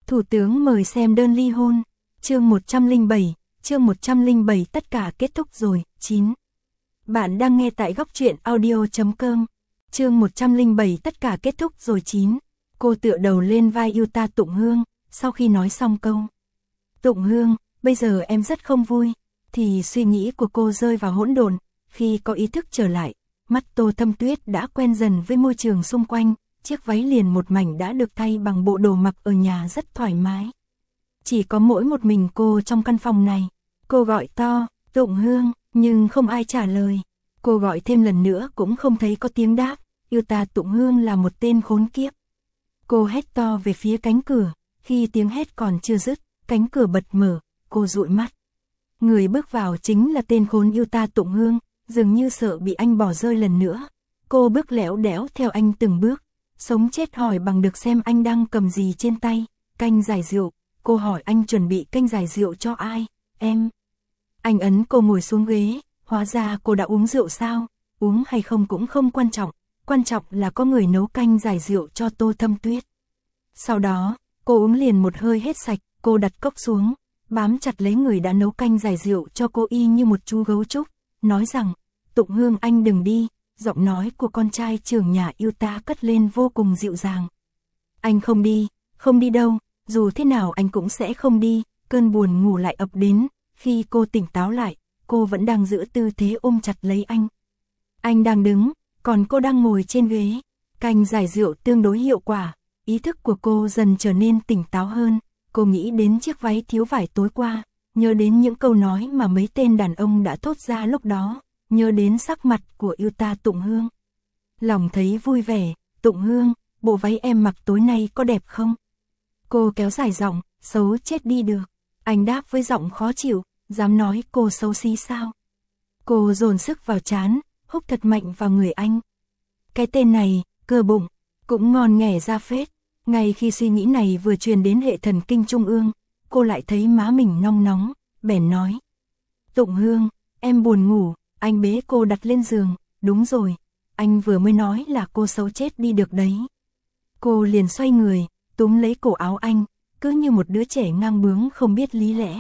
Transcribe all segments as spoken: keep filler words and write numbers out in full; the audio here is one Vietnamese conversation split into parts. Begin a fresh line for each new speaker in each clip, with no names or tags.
Thủ tướng mời xem đơn ly hôn. Chương một trăm lẻ bảy, chương một trăm lẻ bảy tất cả kết thúc rồi. chín. Bạn đang nghe tại góc truyện audio chấm com. Chương một trăm lẻ bảy tất cả kết thúc rồi. chín. Cô tựa đầu lên vai Yuta Tụng Hương, sau khi nói xong câu Tụng Hương, bây giờ em rất không vui, thì suy nghĩ của cô rơi vào hỗn độn. Khi có ý thức trở lại, mắt Tô Thâm Tuyết đã quen dần với môi trường xung quanh, chiếc váy liền một mảnh đã được thay bằng bộ đồ mặc ở nhà rất thoải mái. Chỉ có mỗi một mình cô trong căn phòng này. Cô gọi to, Tụng Hương, nhưng không ai trả lời. Cô gọi thêm lần nữa cũng không thấy có tiếng đáp. Yuta Tụng Hương là một tên khốn kiếp. Cô hét to về phía cánh cửa, khi tiếng hét còn chưa dứt, cánh cửa bật mở, cô dụi mắt. Người bước vào chính là tên khốn Yuta Tụng Hương, dường như sợ bị anh bỏ rơi lần nữa. Cô bước lẻo đẻo theo anh từng bước, sống chết hỏi bằng được xem anh đang cầm gì trên tay. Canh giải rượu. Cô hỏi anh chuẩn bị canh giải rượu cho ai? Em. Anh ấn cô ngồi xuống ghế, hóa ra cô đã uống rượu sao? Uống hay không cũng không quan trọng, quan trọng là có người nấu canh giải rượu cho Tô Thâm Tuyết. Sau đó, cô uống liền một hơi hết sạch, cô đặt cốc xuống, bám chặt lấy người đã nấu canh giải rượu cho cô y như một chú gấu trúc, nói rằng, Tụng Hương anh đừng đi. Giọng nói của con trai trưởng nhà Yuta cất lên vô cùng dịu dàng. Anh không đi, không đi đâu, dù thế nào anh cũng sẽ không đi. Cơn buồn ngủ lại ập đến, khi cô tỉnh táo lại, cô vẫn đang giữ tư thế ôm chặt lấy anh. Anh đang đứng, còn cô đang ngồi trên ghế. Canh giải rượu tương đối hiệu quả, ý thức của cô dần trở nên tỉnh táo hơn. Cô nghĩ đến chiếc váy thiếu vải tối qua, nhớ đến những câu nói mà mấy tên đàn ông đã thốt ra lúc đó, nhớ đến sắc mặt của Yuta Tụng Hương. Lòng thấy vui vẻ. Tụng Hương, bộ váy em mặc tối nay có đẹp không? Cô kéo dài giọng, xấu chết đi được. Anh đáp với giọng khó chịu, dám nói cô xấu xí sao? Cô dồn sức vào trán, húc thật mạnh vào người anh. Cái tên này, cơ bụng, cũng ngon nghẻ ra phết. Ngay khi suy nghĩ này vừa truyền đến hệ thần kinh trung ương, cô lại thấy má mình nong nóng, bèn nói. Tụng Hương, em buồn ngủ. Anh bế cô đặt lên giường. Đúng rồi, anh vừa mới nói là cô xấu chết đi được đấy. Cô liền xoay người, túm lấy cổ áo anh, cứ như một đứa trẻ ngang bướng không biết lý lẽ.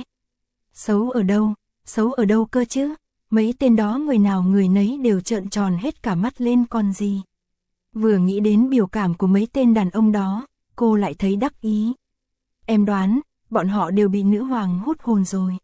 Xấu ở đâu, xấu ở đâu cơ chứ? Mấy tên đó người nào người nấy đều trợn tròn hết cả mắt lên còn gì. Vừa nghĩ đến biểu cảm của mấy tên đàn ông đó, cô lại thấy đắc ý. Em đoán, bọn họ đều bị nữ hoàng hút hồn rồi.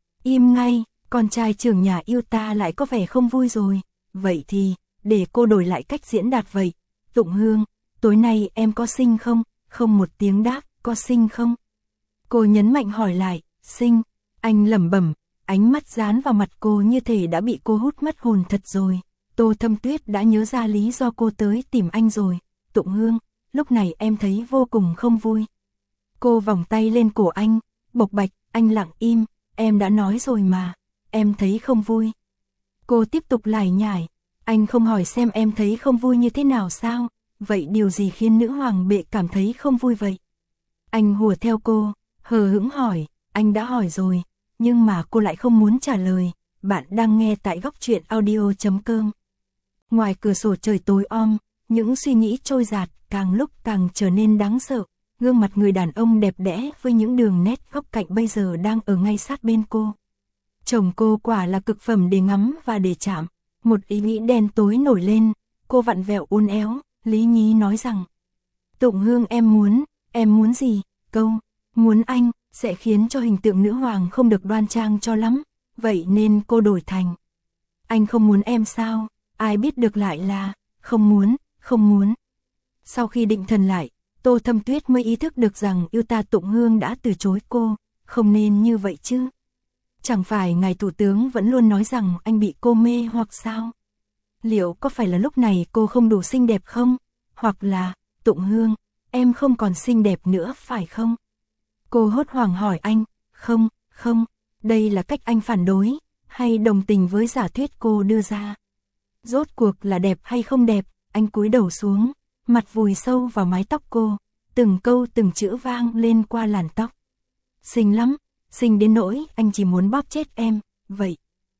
Im ngay. Con trai trưởng nhà Yuta lại có vẻ không vui rồi. Vậy thì, để cô đổi lại cách diễn đạt vậy. Tụng Hương, tối nay em có xinh không? Không một tiếng đáp, có xinh không? Cô nhấn mạnh hỏi lại, xinh. Anh lẩm bẩm, ánh mắt dán vào mặt cô như thể đã bị cô hút mất hồn thật rồi. Tô Thâm Tuyết đã nhớ ra lý do cô tới tìm anh rồi. Tụng Hương, lúc này em thấy vô cùng không vui. Cô vòng tay lên cổ anh, bộc bạch, anh lặng im, em đã nói rồi mà. Em thấy không vui. Cô tiếp tục lải nhải. Anh không hỏi xem em thấy không vui như thế nào sao? Vậy điều gì khiến nữ hoàng bệ cảm thấy không vui vậy? Anh hùa theo cô, hờ hững hỏi. Anh đã hỏi rồi, nhưng mà cô lại không muốn trả lời. Bạn đang nghe tại góc truyện audio chấm com. Ngoài cửa sổ trời tối om, những suy nghĩ trôi dạt càng lúc càng trở nên đáng sợ. Gương mặt người đàn ông đẹp đẽ với những đường nét góc cạnh bây giờ đang ở ngay sát bên cô. Chồng cô quả là cực phẩm để ngắm và để chạm. Một ý nghĩ đen tối nổi lên, cô vặn vẹo uốn éo, lý nhí nói rằng. Tụng Hương em muốn, em muốn gì? Câu, muốn anh, sẽ khiến cho hình tượng nữ hoàng không được đoan trang cho lắm. Vậy nên cô đổi thành. Anh không muốn em sao? Ai biết được lại là, không muốn, không muốn. Sau khi định thần lại, Tô Thâm Tuyết mới ý thức được rằng Yuta Tụng Hương đã từ chối cô, không nên như vậy chứ. Chẳng phải ngài thủ tướng vẫn luôn nói rằng anh bị cô mê hoặc sao? Liệu có phải là lúc này cô không đủ xinh đẹp không? Hoặc là, Tụng Hương, em không còn xinh đẹp nữa phải không? Cô hốt hoảng hỏi anh, không, không, đây là cách anh phản đối, hay đồng tình với giả thuyết cô đưa ra? Rốt cuộc là đẹp hay không đẹp? Anh cúi đầu xuống, mặt vùi sâu vào mái tóc cô, từng câu từng chữ vang lên qua làn tóc. Xinh lắm. Xinh đến nỗi anh chỉ muốn bóp chết em, vậy.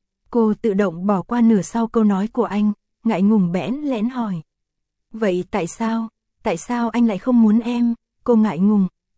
Cô tự động bỏ qua nửa sau câu nói của anh, ngại ngùng bẽn lẽn hỏi. Vậy tại sao, tại sao anh lại không muốn em? Cô ngại ngùng,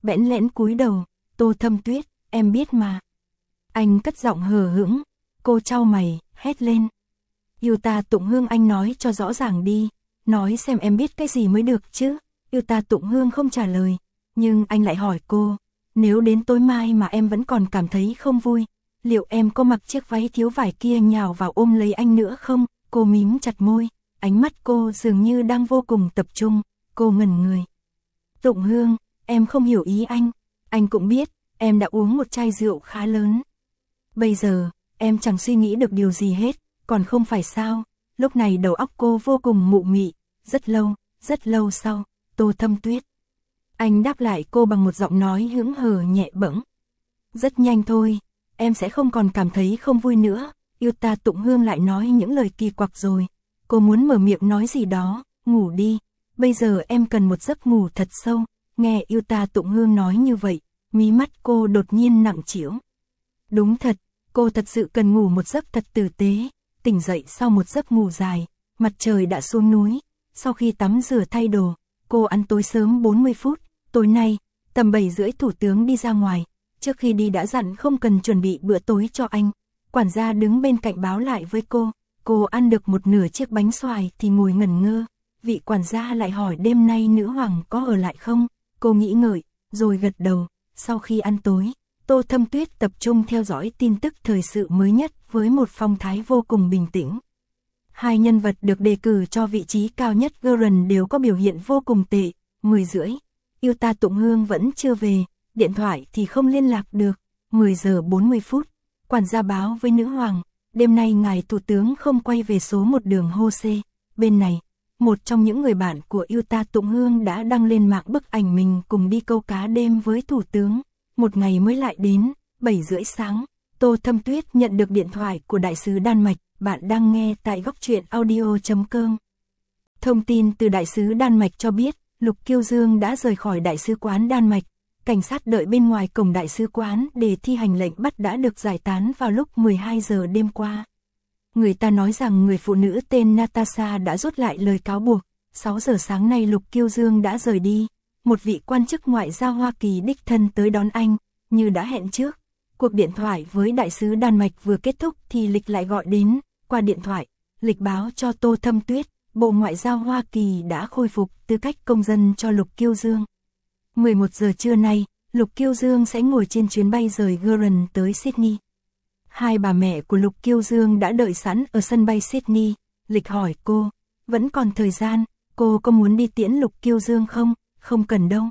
bẽn lẽn cúi đầu, Tô Thâm Tuyết, em biết mà. Anh cất giọng hờ hững, cô chau mày, hét lên. Yêu ta Tụng Hương, anh nói cho rõ ràng đi, nói xem em biết cái gì mới được chứ. Yêu ta Tụng Hương không trả lời, nhưng anh lại hỏi cô, nếu đến tối mai mà em vẫn còn cảm thấy không vui, liệu em có mặc chiếc váy thiếu vải kia nhào vào ôm lấy anh nữa không? Cô mím chặt môi, ánh mắt cô dường như đang vô cùng tập trung, cô ngẩn người. Tụng Hương, em không hiểu ý anh, anh cũng biết, em đã uống một chai rượu khá lớn. Bây giờ, em chẳng suy nghĩ được điều gì hết, còn không phải sao? Lúc này đầu óc cô vô cùng mụ mị, rất lâu, rất lâu sau, Tô Thâm Tuyết. Anh đáp lại cô bằng một giọng nói hững hờ nhẹ bẫng. Rất nhanh thôi, em sẽ không còn cảm thấy không vui nữa. Yêu ta Tụng Hương lại nói những lời kỳ quặc rồi. Cô muốn mở miệng nói gì đó, ngủ đi. Bây giờ em cần một giấc ngủ thật sâu. Nghe Yêu ta Tụng Hương nói như vậy, mí mắt cô đột nhiên nặng trĩu. Đúng thật, cô thật sự cần ngủ một giấc thật tử tế. Tỉnh dậy sau một giấc ngủ dài, mặt trời đã xuống núi. Sau khi tắm rửa thay đồ, cô ăn tối sớm bốn mươi phút. Tối nay, tầm bảy rưỡi thủ tướng đi ra ngoài. Trước khi đi đã dặn không cần chuẩn bị bữa tối cho anh. Quản gia đứng bên cạnh báo lại với cô. Cô ăn được một nửa chiếc bánh xoài thì ngồi ngẩn ngơ. Vị quản gia lại hỏi đêm nay nữ hoàng có ở lại không? Cô nghĩ ngợi, rồi gật đầu. Sau khi ăn tối, Tô Thâm Tuyết tập trung theo dõi tin tức thời sự mới nhất với một phong thái vô cùng bình tĩnh. Hai nhân vật được đề cử cho vị trí cao nhất Guardian đều có biểu hiện vô cùng tệ. Mười rưỡi, Yêu ta Tụng Hương vẫn chưa về, điện thoại thì không liên lạc được. Mười giờ bốn mươi phút, quản gia báo với nữ hoàng, đêm nay ngài thủ tướng không quay về số một đường Hô-xê. Bên này, một trong những người bạn của Yêu ta Tụng Hương đã đăng lên mạng bức ảnh mình cùng đi câu cá đêm với thủ tướng. Một ngày mới lại đến, bảy rưỡi sáng, Tô Thâm Tuyết nhận được điện thoại của đại sứ Đan Mạch. Bạn đang nghe tại góc truyện audio chấm com. Thông tin từ đại sứ Đan Mạch cho biết, Lục Kiêu Dương đã rời khỏi đại sứ quán Đan Mạch. Cảnh sát đợi bên ngoài cổng đại sứ quán để thi hành lệnh bắt đã được giải tán vào lúc mười hai giờ đêm qua. Người ta nói rằng người phụ nữ tên Natasha đã rút lại lời cáo buộc. sáu giờ sáng nay Lục Kiêu Dương đã rời đi. Một vị quan chức ngoại giao Hoa Kỳ đích thân tới đón anh, như đã hẹn trước. Cuộc điện thoại với đại sứ Đan Mạch vừa kết thúc thì Lịch lại gọi đến. Qua điện thoại, Lịch báo cho Tô Thâm Tuyết, Bộ Ngoại giao Hoa Kỳ đã khôi phục tư cách công dân cho Lục Kiêu Dương. mười một giờ trưa nay, Lục Kiêu Dương sẽ ngồi trên chuyến bay rời Guardian tới Sydney. Hai bà mẹ của Lục Kiêu Dương đã đợi sẵn ở sân bay Sydney. Lịch hỏi cô, vẫn còn thời gian, cô có muốn đi tiễn Lục Kiêu Dương không? Không cần đâu.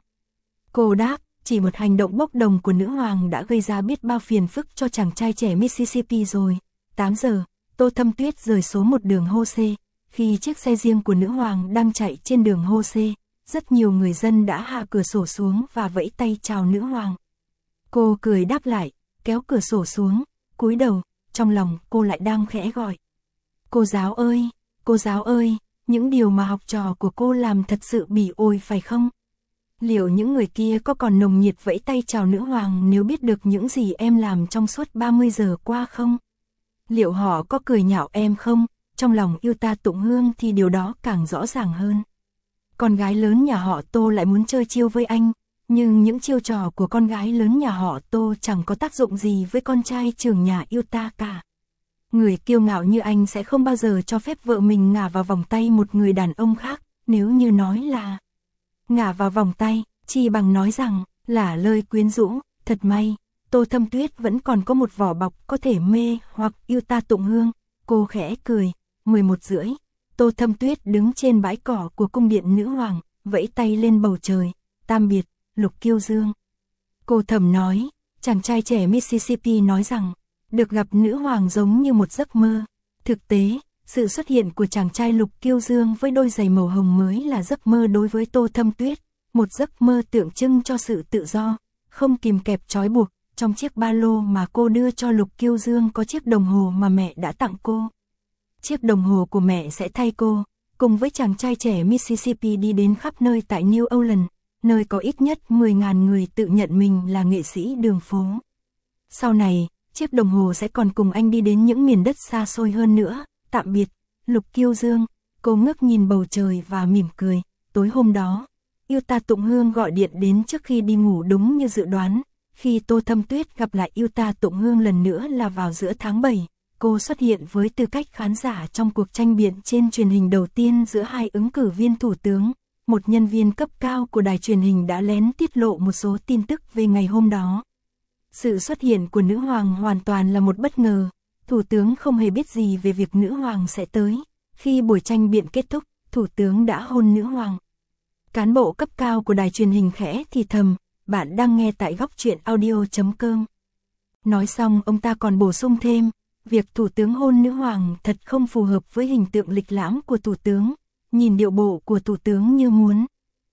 Cô đáp, chỉ một hành động bốc đồng của nữ hoàng đã gây ra biết bao phiền phức cho chàng trai trẻ Mississippi rồi. tám giờ, Tô Thâm Tuyết rời số một đường Hô-xê. Khi chiếc xe riêng của nữ hoàng đang chạy trên đường Hô-xê, rất nhiều người dân đã hạ cửa sổ xuống và vẫy tay chào nữ hoàng. Cô cười đáp lại, kéo cửa sổ xuống, cúi đầu, trong lòng cô lại đang khẽ gọi. Cô giáo ơi, cô giáo ơi, những điều mà học trò của cô làm thật sự bỉ ổi phải không? Liệu những người kia có còn nồng nhiệt vẫy tay chào nữ hoàng nếu biết được những gì em làm trong suốt ba mươi giờ qua không? Liệu họ có cười nhạo em không? Trong lòng Yêu ta Tụng Hương thì điều đó càng rõ ràng hơn. Con gái lớn nhà họ Tô lại muốn chơi chiêu với anh, nhưng những chiêu trò của con gái lớn nhà họ Tô chẳng có tác dụng gì với con trai trưởng nhà Yêu ta cả. Người kiêu ngạo như anh sẽ không bao giờ cho phép vợ mình ngả vào vòng tay một người đàn ông khác, nếu như nói là ngả vào vòng tay, chi bằng nói rằng là lời quyến rũ. Thật may, Tô Thâm Tuyết vẫn còn có một vỏ bọc có thể mê hoặc Yêu ta Tụng Hương. Cô khẽ cười. mười một rưỡi, Tô Thâm Tuyết đứng trên bãi cỏ của cung điện nữ hoàng, vẫy tay lên bầu trời. Tam biệt, Lục Kiêu Dương. Cô thầm nói, chàng trai trẻ Mississippi nói rằng, được gặp nữ hoàng giống như một giấc mơ. Thực tế, sự xuất hiện của chàng trai Lục Kiêu Dương với đôi giày màu hồng mới là giấc mơ đối với Tô Thâm Tuyết. Một giấc mơ tượng trưng cho sự tự do, không kìm kẹp trói buộc. Trong chiếc ba lô mà cô đưa cho Lục Kiêu Dương có chiếc đồng hồ mà mẹ đã tặng cô. Chiếc đồng hồ của mẹ sẽ thay cô, cùng với chàng trai trẻ Mississippi đi đến khắp nơi tại New Orleans, nơi có ít nhất mười nghìn người tự nhận mình là nghệ sĩ đường phố. Sau này, chiếc đồng hồ sẽ còn cùng anh đi đến những miền đất xa xôi hơn nữa. Tạm biệt, Lục Kiêu Dương. Cô ngước nhìn bầu trời và mỉm cười. Tối hôm đó, Yêu Ta Tụng Hương gọi điện đến trước khi đi ngủ đúng như dự đoán. Khi Tô Thâm Tuyết gặp lại Yêu Ta Tụng Hương lần nữa là vào giữa tháng bảy, cô xuất hiện với tư cách khán giả trong cuộc tranh biện trên truyền hình đầu tiên giữa hai ứng cử viên thủ tướng. Một nhân viên cấp cao của đài truyền hình đã lén tiết lộ một số tin tức về ngày hôm đó. Sự xuất hiện của nữ hoàng hoàn toàn là một bất ngờ. Thủ tướng không hề biết gì về việc nữ hoàng sẽ tới. Khi buổi tranh biện kết thúc, thủ tướng đã hôn nữ hoàng. Cán bộ cấp cao của đài truyền hình khẽ thì thầm, bạn đang nghe tại góc truyện audio chấm com. Nói xong ông ta còn bổ sung thêm, việc thủ tướng hôn nữ hoàng thật không phù hợp với hình tượng lịch lãm của thủ tướng. Nhìn điệu bộ của thủ tướng như muốn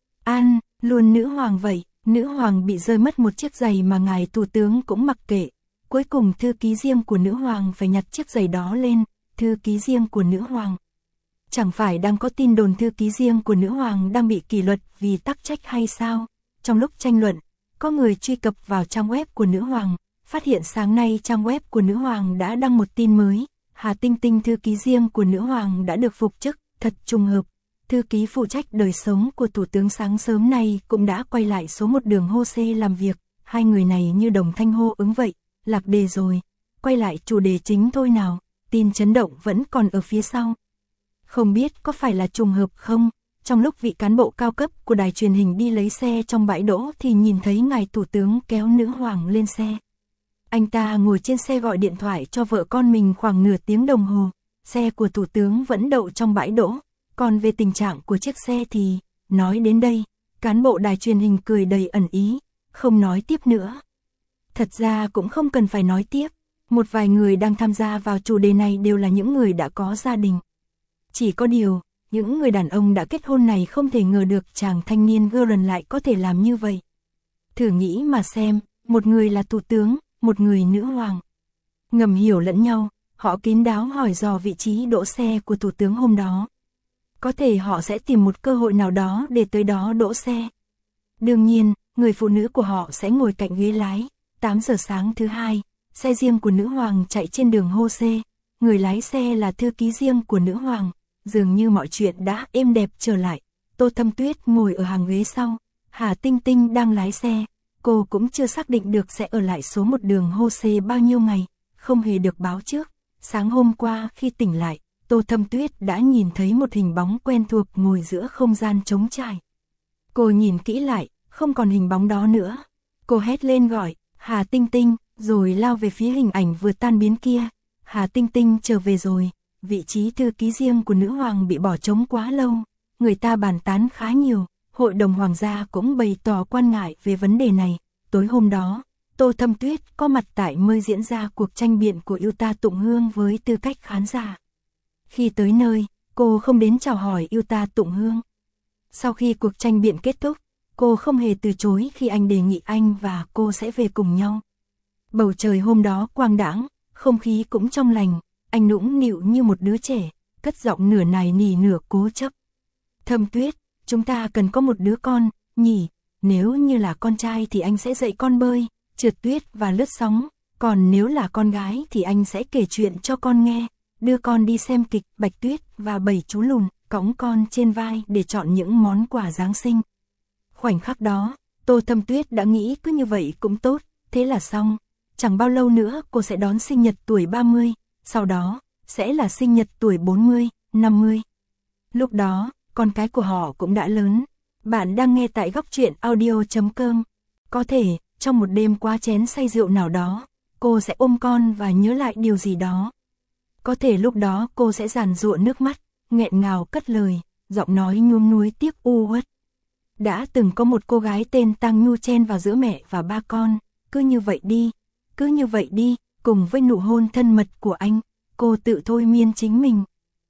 an luôn nữ hoàng vậy. Nữ hoàng bị rơi mất một chiếc giày mà ngài thủ tướng cũng mặc kệ. Cuối cùng thư ký riêng của nữ hoàng phải nhặt chiếc giày đó lên. Thư ký riêng của nữ hoàng. Chẳng phải đang có tin đồn thư ký riêng của nữ hoàng đang bị kỷ luật vì tắc trách hay sao? Trong lúc tranh luận, có người truy cập vào trang web của nữ hoàng, phát hiện sáng nay trang web của nữ hoàng đã đăng một tin mới. Hà Tinh Tinh, thư ký riêng của nữ hoàng đã được phục chức, thật trùng hợp. Thư ký phụ trách đời sống của thủ tướng sáng sớm nay cũng đã quay lại số một đường hô xê làm việc. Hai người này như đồng thanh hô ứng vậy, lạc đề rồi. Quay lại chủ đề chính thôi nào, tin chấn động vẫn còn ở phía sau. Không biết có phải là trùng hợp không, trong lúc vị cán bộ cao cấp của đài truyền hình đi lấy xe trong bãi đỗ thì nhìn thấy ngài thủ tướng kéo nữ hoàng lên xe. Anh ta ngồi trên xe gọi điện thoại cho vợ con mình khoảng nửa tiếng đồng hồ, xe của thủ tướng vẫn đậu trong bãi đỗ, còn về tình trạng của chiếc xe thì, nói đến đây, cán bộ đài truyền hình cười đầy ẩn ý, không nói tiếp nữa. Thật ra cũng không cần phải nói tiếp, một vài người đang tham gia vào chủ đề này đều là những người đã có gia đình. Chỉ có điều, những người đàn ông đã kết hôn này không thể ngờ được chàng thanh niên Guren lại có thể làm như vậy. Thử nghĩ mà xem, một người là thủ tướng, một người nữ hoàng. Ngầm hiểu lẫn nhau, họ kín đáo hỏi dò vị trí đỗ xe của thủ tướng hôm đó. Có thể họ sẽ tìm một cơ hội nào đó để tới đó đỗ xe. Đương nhiên, người phụ nữ của họ sẽ ngồi cạnh ghế lái. tám giờ sáng thứ hai, xe riêng của nữ hoàng chạy trên đường hô xê. Người lái xe là thư ký riêng của nữ hoàng. Dường như mọi chuyện đã êm đẹp trở lại. Tô Thâm Tuyết ngồi ở hàng ghế sau. Hà Tinh Tinh đang lái xe. Cô cũng chưa xác định được sẽ ở lại số một đường hô xê bao nhiêu ngày. Không hề được báo trước. Sáng hôm qua khi tỉnh lại, Tô Thâm Tuyết đã nhìn thấy một hình bóng quen thuộc ngồi giữa không gian trống trải. Cô nhìn kỹ lại, không còn hình bóng đó nữa. Cô hét lên gọi, Hà Tinh Tinh, rồi lao về phía hình ảnh vừa tan biến kia. Hà Tinh Tinh trở về rồi. Vị trí thư ký riêng của nữ hoàng bị bỏ trống quá lâu. Người ta bàn tán khá nhiều. Hội đồng hoàng gia cũng bày tỏ quan ngại về vấn đề này. Tối hôm đó, Tô Thâm Tuyết có mặt tại nơi diễn ra cuộc tranh biện của Yêu Ta Tụng Hương với tư cách khán giả. Khi tới nơi, cô không đến chào hỏi Yêu Ta Tụng Hương. Sau khi cuộc tranh biện kết thúc, cô không hề từ chối khi anh đề nghị anh và cô sẽ về cùng nhau. Bầu trời hôm đó quang đãng, không khí cũng trong lành, anh nũng nịu như một đứa trẻ, cất giọng nửa nài nỉ nửa cố chấp. Thâm Tuyết, chúng ta cần có một đứa con, nhỉ, nếu như là con trai thì anh sẽ dạy con bơi, trượt tuyết và lướt sóng, còn nếu là con gái thì anh sẽ kể chuyện cho con nghe, đưa con đi xem kịch Bạch Tuyết và Bảy Chú Lùn, cõng con trên vai để chọn những món quà Giáng sinh. Khoảnh khắc đó, Tô Thâm Tuyết đã nghĩ cứ như vậy cũng tốt, thế là xong. Chẳng bao lâu nữa cô sẽ đón sinh nhật tuổi ba mươi, sau đó, sẽ là sinh nhật tuổi bốn mươi, năm mươi. Lúc đó, con cái của họ cũng đã lớn. Bạn đang nghe tại góc truyện audio chấm com. Có thể, trong một đêm qua chén say rượu nào đó, cô sẽ ôm con và nhớ lại điều gì đó. Có thể lúc đó cô sẽ giàn giụa nước mắt, nghẹn ngào cất lời, giọng nói nhuốm nuối tiếc u uất. Đã từng có một cô gái tên Tang Nhu chen vào giữa mẹ và ba con, cứ như vậy đi, cứ như vậy đi, cùng với nụ hôn thân mật của anh, cô tự thôi miên chính mình.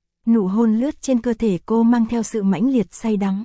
Nụ hôn lướt trên cơ thể cô mang theo sự mãnh liệt say đắm.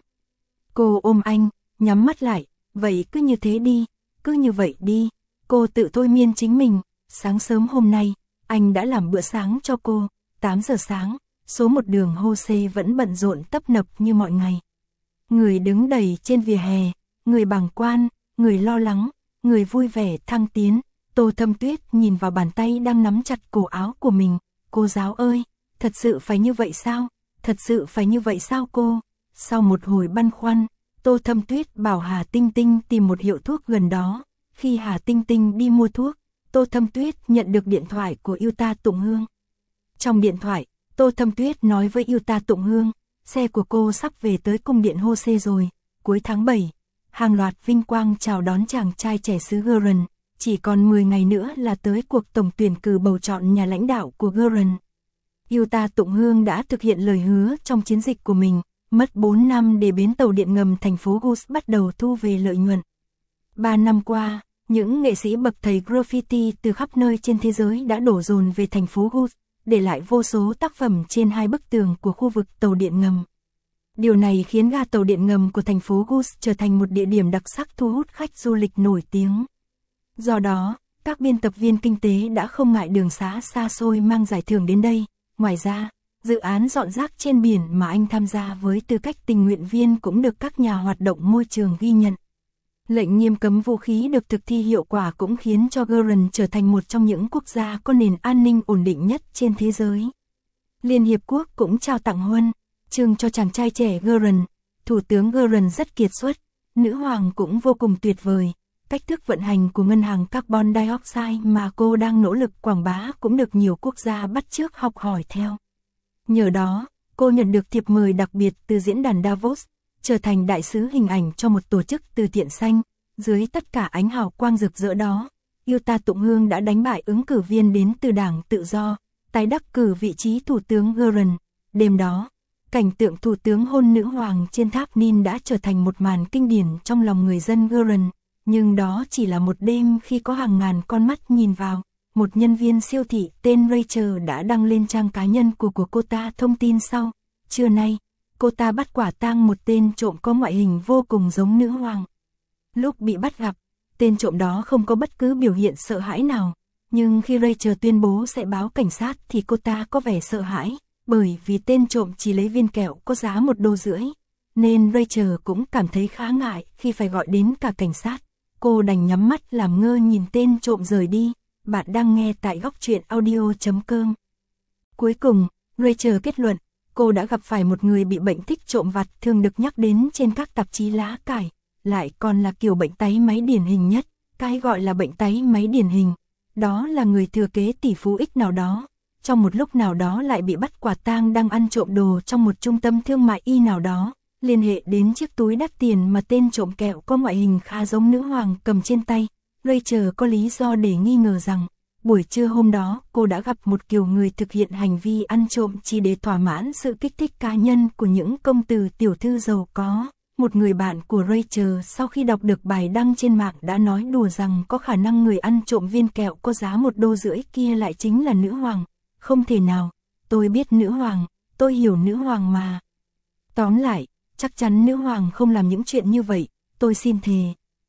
Cô ôm anh, nhắm mắt lại, vậy cứ như thế đi, cứ như vậy đi, cô tự thôi miên chính mình. Sáng sớm hôm nay, anh đã làm bữa sáng cho cô, tám giờ sáng, số một đường hô xê vẫn bận rộn tấp nập như mọi ngày. Người đứng đầy trên vỉa hè, người bàng quan, người lo lắng, người vui vẻ thăng tiến. Tô Thâm Tuyết nhìn vào bàn tay đang nắm chặt cổ áo của mình. Cô giáo ơi, thật sự phải như vậy sao? Thật sự phải như vậy sao cô? Sau một hồi băn khoăn, Tô Thâm Tuyết bảo Hà Tinh Tinh tìm một hiệu thuốc gần đó. Khi Hà Tinh Tinh đi mua thuốc, Tô Thâm Tuyết nhận được điện thoại của Yuta Tụng Hương. Trong điện thoại, Tô Thâm Tuyết nói với Yuta Tụng Hương, xe của cô sắp về tới cung điện Hose rồi, cuối tháng bảy, hàng loạt vinh quang chào đón chàng trai trẻ xứ Gurren, chỉ còn mười ngày nữa là tới cuộc tổng tuyển cử bầu chọn nhà lãnh đạo của Gurren. Yuta Tụng Hương đã thực hiện lời hứa trong chiến dịch của mình, mất bốn năm để bến tàu điện ngầm thành phố Gus bắt đầu thu về lợi nhuận. ba năm qua, những nghệ sĩ bậc thầy graffiti từ khắp nơi trên thế giới đã đổ dồn về thành phố Gus, để lại vô số tác phẩm trên hai bức tường của khu vực tàu điện ngầm. Điều này khiến ga tàu điện ngầm của thành phố Gus trở thành một địa điểm đặc sắc thu hút khách du lịch nổi tiếng. Do đó, các biên tập viên kinh tế đã không ngại đường xá xa xôi mang giải thưởng đến đây. Ngoài ra, dự án dọn rác trên biển mà anh tham gia với tư cách tình nguyện viên cũng được các nhà hoạt động môi trường ghi nhận. Lệnh nghiêm cấm vũ khí được thực thi hiệu quả cũng khiến cho Gurren trở thành một trong những quốc gia có nền an ninh ổn định nhất trên thế giới. Liên Hiệp Quốc cũng trao tặng huân chương cho chàng trai trẻ Gurren. Thủ tướng Gurren rất kiệt xuất, nữ hoàng cũng vô cùng tuyệt vời. Cách thức vận hành của ngân hàng carbon dioxide mà cô đang nỗ lực quảng bá cũng được nhiều quốc gia bắt chước học hỏi theo. Nhờ đó, cô nhận được thiệp mời đặc biệt từ diễn đàn Davos, trở thành đại sứ hình ảnh cho một tổ chức từ thiện xanh. Dưới tất cả ánh hào quang rực rỡ đó, Yuta Tụng Hương đã đánh bại ứng cử viên đến từ Đảng Tự do, tái đắc cử vị trí thủ tướng Gurren. Đêm đó, cảnh tượng thủ tướng hôn nữ hoàng trên tháp Nin đã trở thành một màn kinh điển trong lòng người dân Gurren. Nhưng đó chỉ là một đêm khi có hàng ngàn con mắt nhìn vào. Một nhân viên siêu thị tên Rachel đã đăng lên trang cá nhân của của cô ta thông tin sau. Trưa nay, cô ta bắt quả tang một tên trộm có ngoại hình vô cùng giống nữ hoàng. Lúc bị bắt gặp, tên trộm đó không có bất cứ biểu hiện sợ hãi nào. Nhưng khi Rachel tuyên bố sẽ báo cảnh sát thì cô ta có vẻ sợ hãi, bởi vì tên trộm chỉ lấy viên kẹo có giá một đô rưỡi. Nên Rachel cũng cảm thấy khá ngại khi phải gọi đến cả cảnh sát. Cô đành nhắm mắt làm ngơ nhìn tên trộm rời đi. Bạn đang nghe tại góc truyện audio chấm com. Cuối cùng, Rachel kết luận, cô đã gặp phải một người bị bệnh thích trộm vặt thường được nhắc đến trên các tạp chí lá cải, lại còn là kiểu bệnh táy máy điển hình nhất. Cái gọi là bệnh táy máy điển hình, đó là người thừa kế tỷ phú X nào đó, trong một lúc nào đó lại bị bắt quả tang đang ăn trộm đồ trong một trung tâm thương mại y nào đó, liên hệ đến chiếc túi đắt tiền mà tên trộm kẹo có ngoại hình khá giống nữ hoàng cầm trên tay. Rachel có lý do để nghi ngờ rằng, buổi trưa hôm đó cô đã gặp một kiểu người thực hiện hành vi ăn trộm chỉ để thỏa mãn sự kích thích cá nhân của những công tử tiểu thư giàu có. Một người bạn của Rachel sau khi đọc được bài đăng trên mạng đã nói đùa rằng có khả năng người ăn trộm viên kẹo có giá một đô rưỡi kia lại chính là nữ hoàng. Không thể nào, tôi biết nữ hoàng, tôi hiểu nữ hoàng mà. Tóm lại, chắc chắn nữ hoàng không làm những chuyện như vậy, tôi xin thề.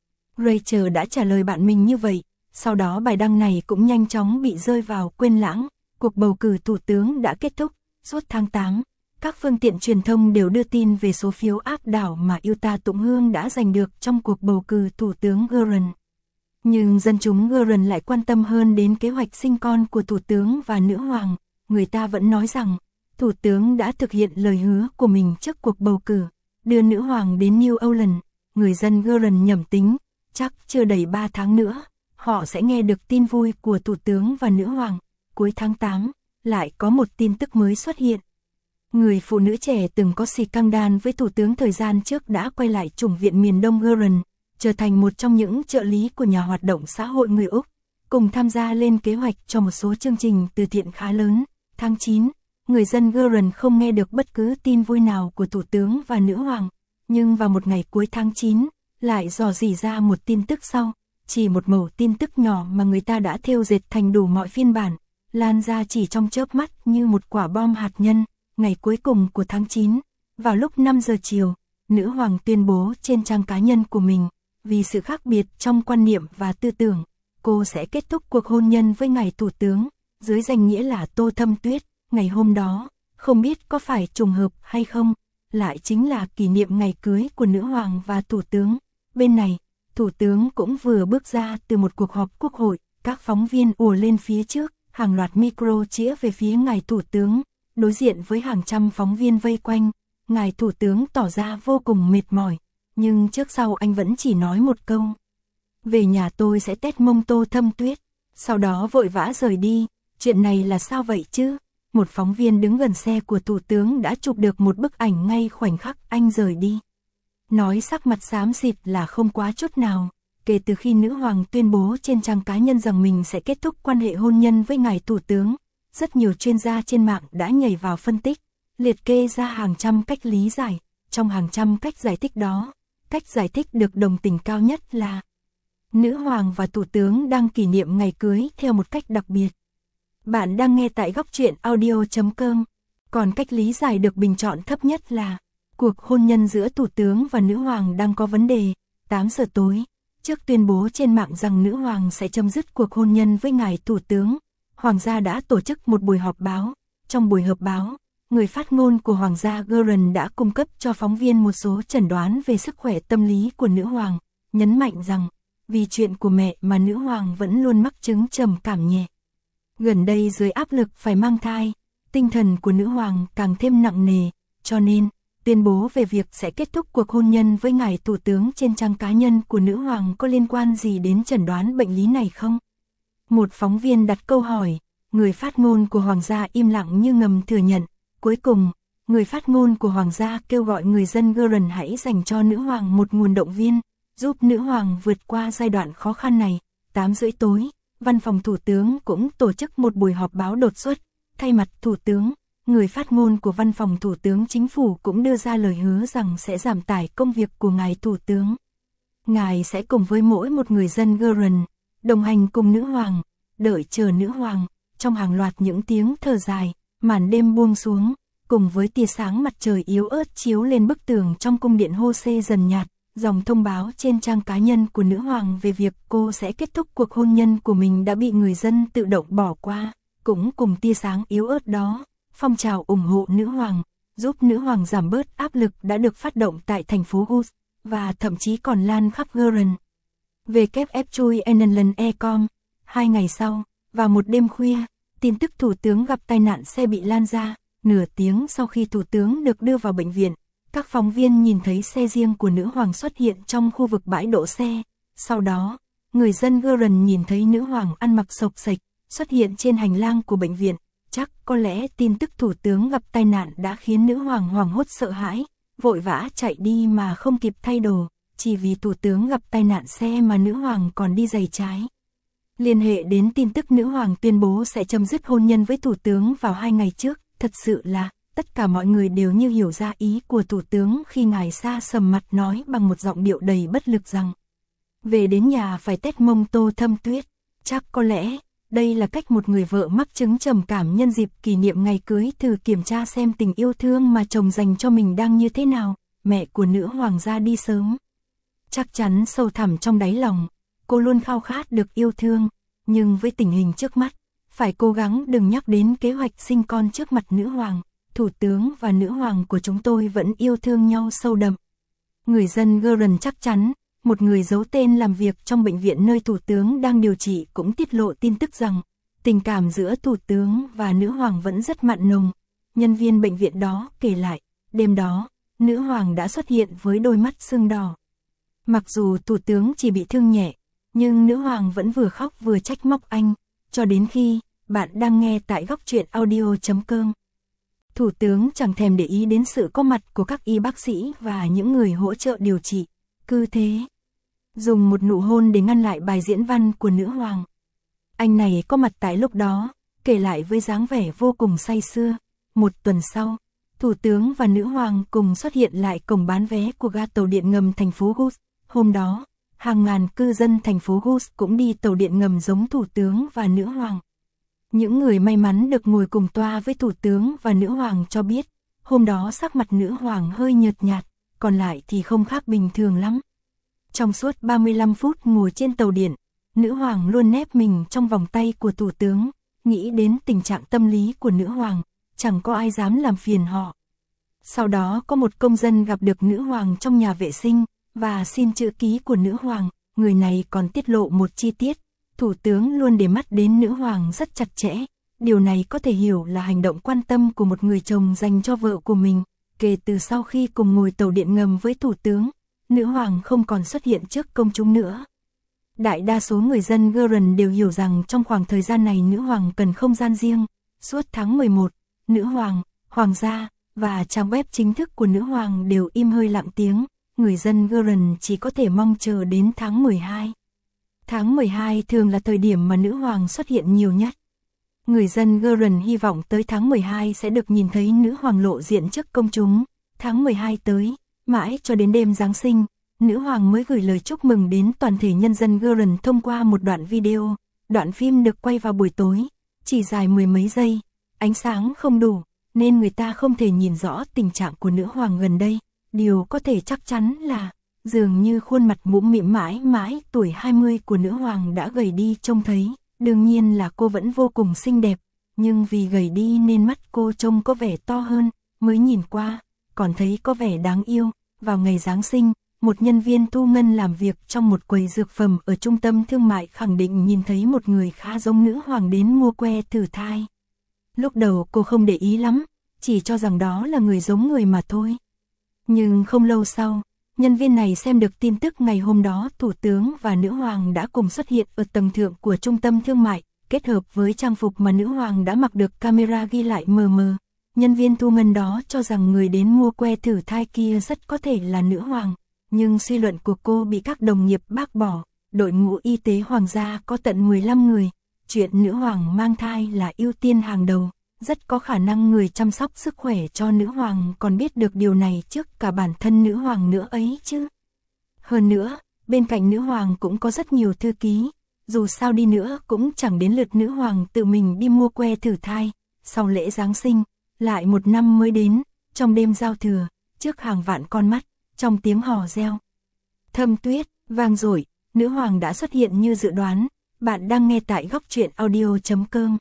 Rachel đã trả lời bạn mình như vậy, sau đó bài đăng này cũng nhanh chóng bị rơi vào quên lãng. Cuộc bầu cử thủ tướng đã kết thúc, suốt tháng tám, các phương tiện truyền thông đều đưa tin về số phiếu áp đảo mà Yuta Tụng Hương đã giành được trong cuộc bầu cử thủ tướng Gurren. Nhưng dân chúng Gurren lại quan tâm hơn đến kế hoạch sinh con của thủ tướng và nữ hoàng. Người ta vẫn nói rằng, thủ tướng đã thực hiện lời hứa của mình trước cuộc bầu cử, đưa nữ hoàng đến New Orleans. Người dân Gurren nhẩm tính, chắc chưa đầy ba tháng nữa, họ sẽ nghe được tin vui của thủ tướng và nữ hoàng. Cuối tháng tám, lại có một tin tức mới xuất hiện. Người phụ nữ trẻ từng có xì căng đan với thủ tướng thời gian trước đã quay lại chủng viện miền Đông Gurren, trở thành một trong những trợ lý của nhà hoạt động xã hội người Úc, cùng tham gia lên kế hoạch cho một số chương trình từ thiện khá lớn. Tháng chín, người dân Gurren không nghe được bất cứ tin vui nào của thủ tướng và nữ hoàng, nhưng vào một ngày cuối tháng chín, lại dò dỉ ra một tin tức sau, chỉ một mẩu tin tức nhỏ mà người ta đã thêu dệt thành đủ mọi phiên bản, lan ra chỉ trong chớp mắt như một quả bom hạt nhân. Ngày cuối cùng của tháng chín, vào lúc năm giờ chiều, nữ hoàng tuyên bố trên trang cá nhân của mình, vì sự khác biệt trong quan niệm và tư tưởng, cô sẽ kết thúc cuộc hôn nhân với ngài thủ tướng, dưới danh nghĩa là Tô Thâm Tuyết. Ngày hôm đó, không biết có phải trùng hợp hay không, lại chính là kỷ niệm ngày cưới của nữ hoàng và thủ tướng. Bên này, thủ tướng cũng vừa bước ra từ một cuộc họp quốc hội, các phóng viên ùa lên phía trước, hàng loạt micro chĩa về phía ngài thủ tướng. Đối diện với hàng trăm phóng viên vây quanh, ngài thủ tướng tỏ ra vô cùng mệt mỏi. nhưng trước sau anh vẫn chỉ nói một câu. Về nhà tôi sẽ tét mông Tô Thâm Tuyết, sau đó vội vã rời đi. Chuyện này là sao vậy chứ? Một phóng viên đứng gần xe của Thủ tướng đã chụp được một bức ảnh ngay khoảnh khắc anh rời đi. Nói sắc mặt xám xịt là không quá chút nào. Kể từ khi nữ hoàng tuyên bố trên trang cá nhân rằng mình sẽ kết thúc quan hệ hôn nhân với ngài Thủ tướng, rất nhiều chuyên gia trên mạng đã nhảy vào phân tích, liệt kê ra hàng trăm cách lý giải. Trong hàng trăm cách giải thích đó, cách giải thích được đồng tình cao nhất là nữ hoàng và thủ tướng đang kỷ niệm ngày cưới theo một cách đặc biệt. Bạn đang nghe tại góc truyện audio chấm com. Còn cách lý giải được bình chọn thấp nhất là cuộc hôn nhân giữa thủ tướng và nữ hoàng đang có vấn đề. tám giờ tối, trước tuyên bố trên mạng rằng nữ hoàng sẽ chấm dứt cuộc hôn nhân với ngài thủ tướng, hoàng gia đã tổ chức một buổi họp báo. Trong buổi họp báo, người phát ngôn của hoàng gia Guren đã cung cấp cho phóng viên một số chẩn đoán về sức khỏe tâm lý của nữ hoàng, nhấn mạnh rằng vì chuyện của mẹ mà nữ hoàng vẫn luôn mắc chứng trầm cảm nhẹ. Gần đây dưới áp lực phải mang thai, tinh thần của nữ hoàng càng thêm nặng nề, cho nên tuyên bố về việc sẽ kết thúc cuộc hôn nhân với ngài thủ tướng trên trang cá nhân của nữ hoàng có liên quan gì đến chẩn đoán bệnh lý này không? Một phóng viên đặt câu hỏi, người phát ngôn của hoàng gia im lặng như ngầm thừa nhận. Cuối cùng, người phát ngôn của hoàng gia kêu gọi người dân Guren hãy dành cho nữ hoàng một nguồn động viên, giúp nữ hoàng vượt qua giai đoạn khó khăn này. tám rưỡi tối, văn phòng thủ tướng cũng tổ chức một buổi họp báo đột xuất. Thay mặt thủ tướng, người phát ngôn của văn phòng thủ tướng chính phủ cũng đưa ra lời hứa rằng sẽ giảm tải công việc của ngài thủ tướng. Ngài sẽ cùng với mỗi một người dân Guren, đồng hành cùng nữ hoàng, đợi chờ nữ hoàng, trong hàng loạt những tiếng thở dài. Màn đêm buông xuống, cùng với tia sáng mặt trời yếu ớt chiếu lên bức tường trong cung điện Hô-xê dần nhạt, dòng thông báo trên trang cá nhân của nữ hoàng về việc cô sẽ kết thúc cuộc hôn nhân của mình đã bị người dân tự động bỏ qua. Cũng cùng tia sáng yếu ớt đó, phong trào ủng hộ nữ hoàng, giúp nữ hoàng giảm bớt áp lực đã được phát động tại thành phố Gus, và thậm chí còn lan khắp Guren. vê kép ép chui Enelen Ecom, hai ngày sau, vào một đêm khuya, tin tức thủ tướng gặp tai nạn xe bị lan ra. Nửa tiếng sau khi thủ tướng được đưa vào bệnh viện, các phóng viên nhìn thấy xe riêng của nữ hoàng xuất hiện trong khu vực bãi đỗ xe. Sau đó, người dân Guren nhìn thấy nữ hoàng ăn mặc xộc xệch xuất hiện trên hành lang của bệnh viện. Chắc có lẽ tin tức thủ tướng gặp tai nạn đã khiến nữ hoàng hoảng hốt sợ hãi, vội vã chạy đi mà không kịp thay đồ, chỉ vì thủ tướng gặp tai nạn xe mà nữ hoàng còn đi giày trái. Liên hệ đến tin tức nữ hoàng tuyên bố sẽ chấm dứt hôn nhân với thủ tướng vào hai ngày trước, thật sự là tất cả mọi người đều như hiểu ra ý của thủ tướng khi ngài xa sầm mặt nói bằng một giọng điệu đầy bất lực rằng về đến nhà phải tét mông Tô Thâm Tuyết. Chắc có lẽ đây là cách một người vợ mắc chứng trầm cảm nhân dịp kỷ niệm ngày cưới thử kiểm tra xem tình yêu thương mà chồng dành cho mình đang như thế nào. Mẹ của nữ hoàng ra đi sớm. Chắc chắn sâu thẳm trong đáy lòng, cô luôn khao khát được yêu thương, nhưng với tình hình trước mắt, phải cố gắng đừng nhắc đến kế hoạch sinh con trước mặt nữ hoàng. Thủ tướng và nữ hoàng của chúng tôi vẫn yêu thương nhau sâu đậm. Người dân Guren chắc chắn, một người giấu tên làm việc trong bệnh viện nơi thủ tướng đang điều trị cũng tiết lộ tin tức rằng tình cảm giữa thủ tướng và nữ hoàng vẫn rất mặn nồng. Nhân viên bệnh viện đó kể lại, đêm đó, nữ hoàng đã xuất hiện với đôi mắt sưng đỏ. Mặc dù thủ tướng chỉ bị thương nhẹ, nhưng nữ hoàng vẫn vừa khóc vừa trách móc anh, cho đến khi bạn đang nghe tại góc truyện audio chấm com. Thủ tướng chẳng thèm để ý đến sự có mặt của các y bác sĩ và những người hỗ trợ điều trị, cứ thế dùng một nụ hôn để ngăn lại bài diễn văn của nữ hoàng. Anh này có mặt tại lúc đó, kể lại với dáng vẻ vô cùng say sưa. Một tuần sau, thủ tướng và nữ hoàng cùng xuất hiện lại cổng bán vé của ga tàu điện ngầm thành phố Gus. Hôm đó, hàng ngàn cư dân thành phố Gus cũng đi tàu điện ngầm giống thủ tướng và nữ hoàng. Những người may mắn được ngồi cùng toa với thủ tướng và nữ hoàng cho biết, hôm đó sắc mặt nữ hoàng hơi nhợt nhạt, còn lại thì không khác bình thường lắm. Trong suốt ba mươi lăm phút ngồi trên tàu điện, nữ hoàng luôn nép mình trong vòng tay của thủ tướng, nghĩ đến tình trạng tâm lý của nữ hoàng, chẳng có ai dám làm phiền họ. Sau đó có một công dân gặp được nữ hoàng trong nhà vệ sinh, và xin chữ ký của nữ hoàng. Người này còn tiết lộ một chi tiết, thủ tướng luôn để mắt đến nữ hoàng rất chặt chẽ. Điều này có thể hiểu là hành động quan tâm của một người chồng dành cho vợ của mình. Kể từ sau khi cùng ngồi tàu điện ngầm với thủ tướng, nữ hoàng không còn xuất hiện trước công chúng nữa. Đại đa số người dân Guren đều hiểu rằng trong khoảng thời gian này nữ hoàng cần không gian riêng. Suốt tháng mười một, nữ hoàng, hoàng gia và trang web chính thức của nữ hoàng đều im hơi lặng tiếng. Người dân Guren chỉ có thể mong chờ đến tháng mười hai. Tháng mười hai thường là thời điểm mà nữ hoàng xuất hiện nhiều nhất. Người dân Guren hy vọng tới tháng mười hai sẽ được nhìn thấy nữ hoàng lộ diện trước công chúng. Tháng mười hai tới, mãi cho đến đêm Giáng sinh, nữ hoàng mới gửi lời chúc mừng đến toàn thể nhân dân Guren thông qua một đoạn video. Đoạn phim được quay vào buổi tối, chỉ dài mười mấy giây, ánh sáng không đủ, nên người ta không thể nhìn rõ tình trạng của nữ hoàng gần đây. Điều có thể chắc chắn là, dường như khuôn mặt mũm mĩm mãi mãi tuổi hai mươi của nữ hoàng đã gầy đi trông thấy. Đương nhiên là cô vẫn vô cùng xinh đẹp, nhưng vì gầy đi nên mắt cô trông có vẻ to hơn, mới nhìn qua, còn thấy có vẻ đáng yêu. Vào ngày Giáng sinh, một nhân viên thu ngân làm việc trong một quầy dược phẩm ở trung tâm thương mại khẳng định nhìn thấy một người khá giống nữ hoàng đến mua que thử thai. Lúc đầu cô không để ý lắm, chỉ cho rằng đó là người giống người mà thôi. Nhưng không lâu sau, nhân viên này xem được tin tức ngày hôm đó thủ tướng và nữ hoàng đã cùng xuất hiện ở tầng thượng của trung tâm thương mại, kết hợp với trang phục mà nữ hoàng đã mặc được camera ghi lại mờ mờ. Nhân viên thu ngân đó cho rằng người đến mua que thử thai kia rất có thể là nữ hoàng, nhưng suy luận của cô bị các đồng nghiệp bác bỏ. Đội ngũ y tế hoàng gia có tận mười lăm người, chuyện nữ hoàng mang thai là ưu tiên hàng đầu. Rất có khả năng người chăm sóc sức khỏe cho nữ hoàng còn biết được điều này trước cả bản thân nữ hoàng nữa ấy chứ. Hơn nữa, bên cạnh nữ hoàng cũng có rất nhiều thư ký, dù sao đi nữa cũng chẳng đến lượt nữ hoàng tự mình đi mua que thử thai. Sau lễ Giáng sinh, lại một năm mới đến, trong đêm giao thừa, trước hàng vạn con mắt, trong tiếng hò reo thâm tuyết vang dội, nữ hoàng đã xuất hiện như dự đoán. Bạn đang nghe tại góc truyện audio chấm com.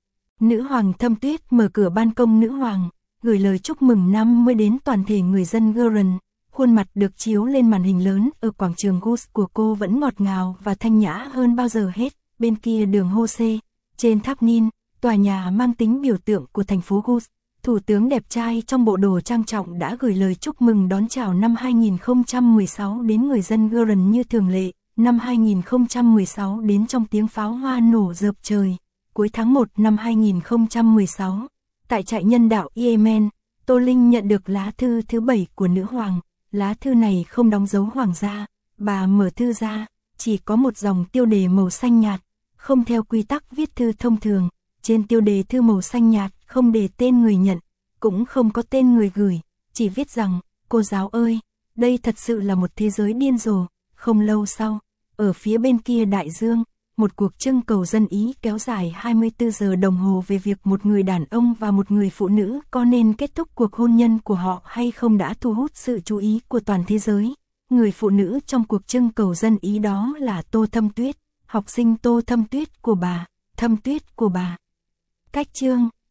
Nữ hoàng Thâm Tuyết mở cửa ban công nữ hoàng, gửi lời chúc mừng năm mới đến toàn thể người dân Guren. Khuôn mặt được chiếu lên màn hình lớn ở quảng trường Gus của cô vẫn ngọt ngào và thanh nhã hơn bao giờ hết. Bên kia đường Hose, trên tháp Nin, tòa nhà mang tính biểu tượng của thành phố Gus, thủ tướng đẹp trai trong bộ đồ trang trọng đã gửi lời chúc mừng đón chào năm hai nghìn không trăm mười sáu đến người dân Guren như thường lệ. Năm hai nghìn không trăm mười sáu đến trong tiếng pháo hoa nổ rợp trời. Cuối tháng một năm hai nghìn không trăm mười sáu, tại trại nhân đạo Yemen, Tô Linh nhận được lá thư thứ bảy của nữ hoàng. Lá thư này không đóng dấu hoàng gia, bà mở thư ra, chỉ có một dòng tiêu đề màu xanh nhạt, không theo quy tắc viết thư thông thường. Trên tiêu đề thư màu xanh nhạt không đề tên người nhận, cũng không có tên người gửi, chỉ viết rằng, cô giáo ơi, đây thật sự là một thế giới điên rồ. Không lâu sau, ở phía bên kia đại dương, một cuộc trưng cầu dân Ý kéo dài hai mươi tư giờ đồng hồ về việc một người đàn ông và một người phụ nữ có nên kết thúc cuộc hôn nhân của họ hay không đã thu hút sự chú ý của toàn thế giới. Người phụ nữ trong cuộc trưng cầu dân Ý đó là Tô Thâm Tuyết, học sinh Tô Thâm Tuyết của bà, Thâm Tuyết của bà. Cách chương